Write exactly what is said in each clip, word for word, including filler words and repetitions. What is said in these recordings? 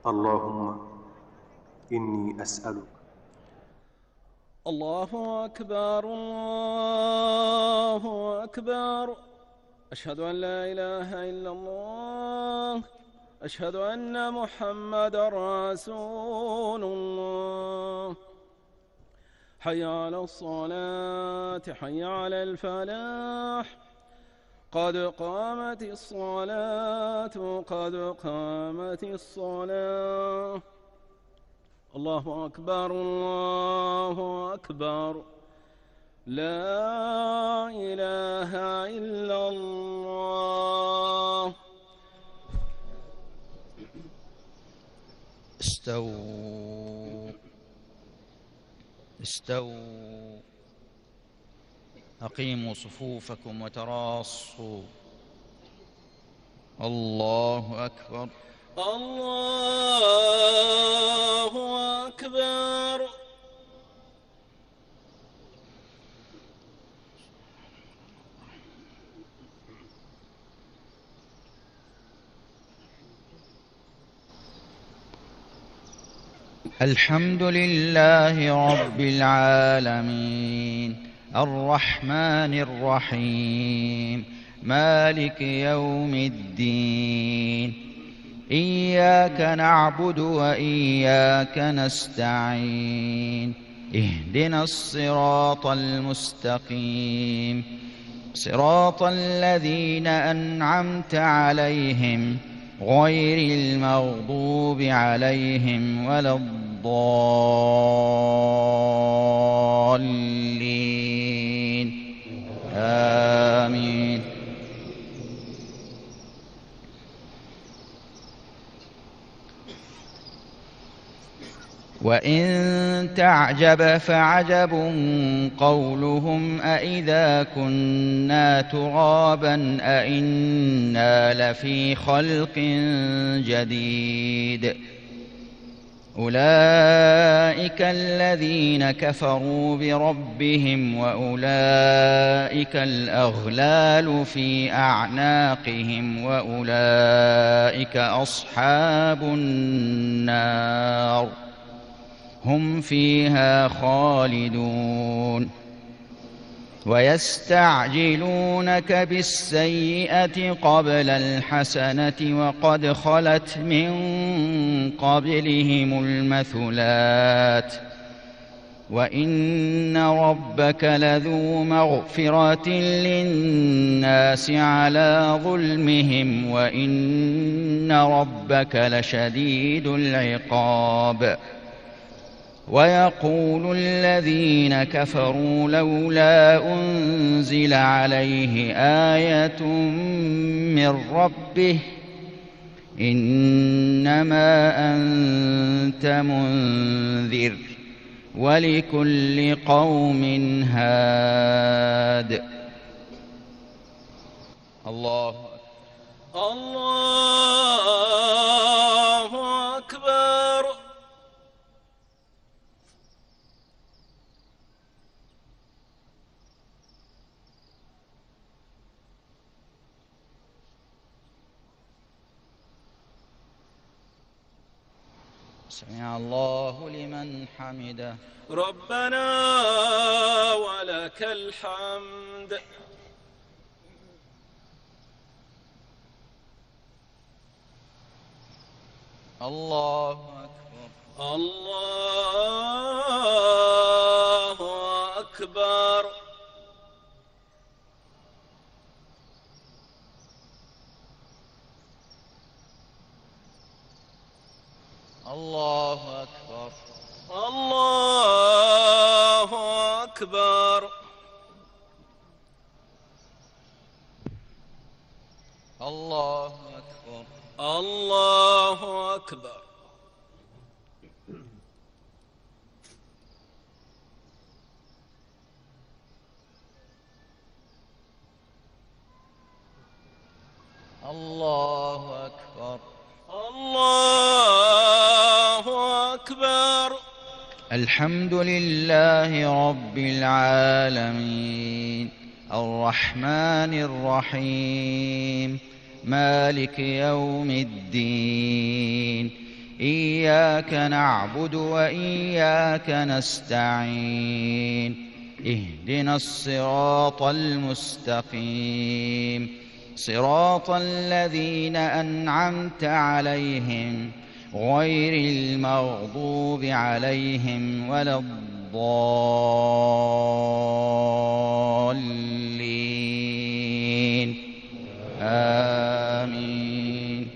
اللهم إني أسألك. الله أكبر الله أكبر. أشهد أن لا إله إلا الله. أشهد أن محمدًا رسول الله. حي على الصلاة حي على الفلاح. قد قامت الصلاة قد قامت الصلاة. الله أكبر الله أكبر. لا إله إلا الله. استووا استووا أقيموا صفوفكم وتراصوا. الله أكبر الله أكبر. الحمد لله رب العالمين الرحمن الرحيم مالك يوم الدين. إياك نعبد وإياك نستعين. اهدنا الصراط المستقيم صراط الذين أنعمت عليهم غير المغضوب عليهم ولا الضالين. آمين. وإن تعجب فعجب قولهم أإذا كنا ترابا أإنا لفي خلق جديد. أولئك الذين كفروا بربهم وأولئك الأغلال في أعناقهم وأولئك أصحاب النار هم فيها خالدون. ويستعجلونك بالسيئة قبل الحسنة وقد خلت من قبلهم المثلات وإن ربك لذو مغفرة للناس على ظلمهم وإن ربك لشديد العقاب. ويقول الذين كفروا لولا أنزل عليه آية من ربه إنما أنت منذر ولكل قوم هاد. الله الله أكبر. سمع الله لمن حمده. ربنا ولك الحمد. الله أكبر الله أكبر. الله أكبر الله أكبر. الله أكبر الله أكبر. الله أكبر الله أكبر. الحمد لله رب العالمين الرحمن الرحيم مالك يوم الدين. إياك نعبد وإياك نستعين اهدنا الصراط المستقيم صراط الذين أنعمت عليهم غير المغضوب عليهم ولا الضالين آمين.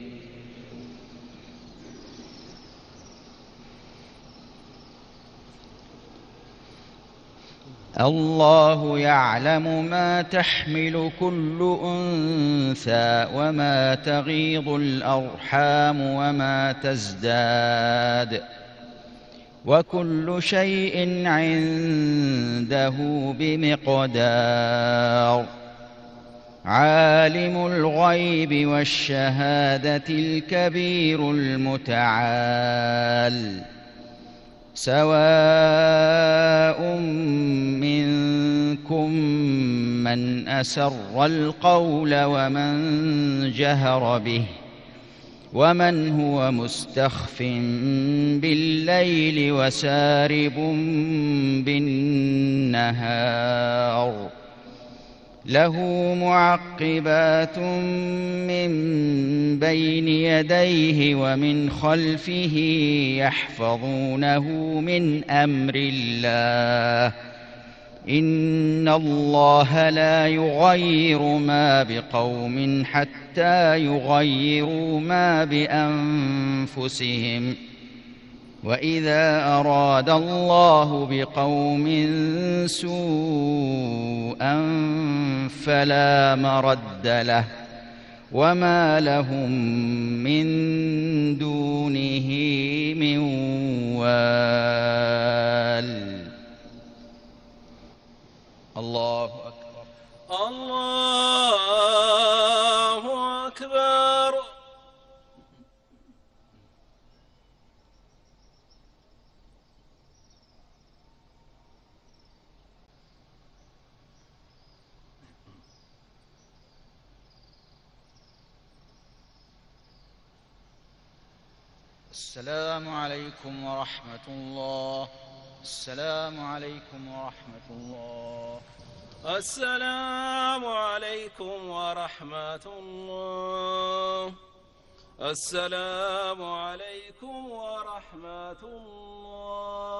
الله يعلم ما تحمل كل أنثى وما تغيض الأرحام وما تزداد وكل شيء عنده بمقدار. عالم الغيب والشهادة الكبير المتعال سواء منكم من أسر القول ومن جهر به ومن هو مستخف بالليل وسارب بالنهار له معقبات من بين يديه ومن خلفه يحفظونه من أمر الله إن الله لا يغير ما بقوم حتى يغيروا ما بأنفسهم وإذا أراد الله بقوم سوءا فلا مرد له وما لهم من دونه من وال. الله أكبر. الله أكبر. السلام عليكم ورحمة الله. السلام عليكم ورحمة الله. السلام عليكم ورحمة الله. السلام عليكم ورحمة الله.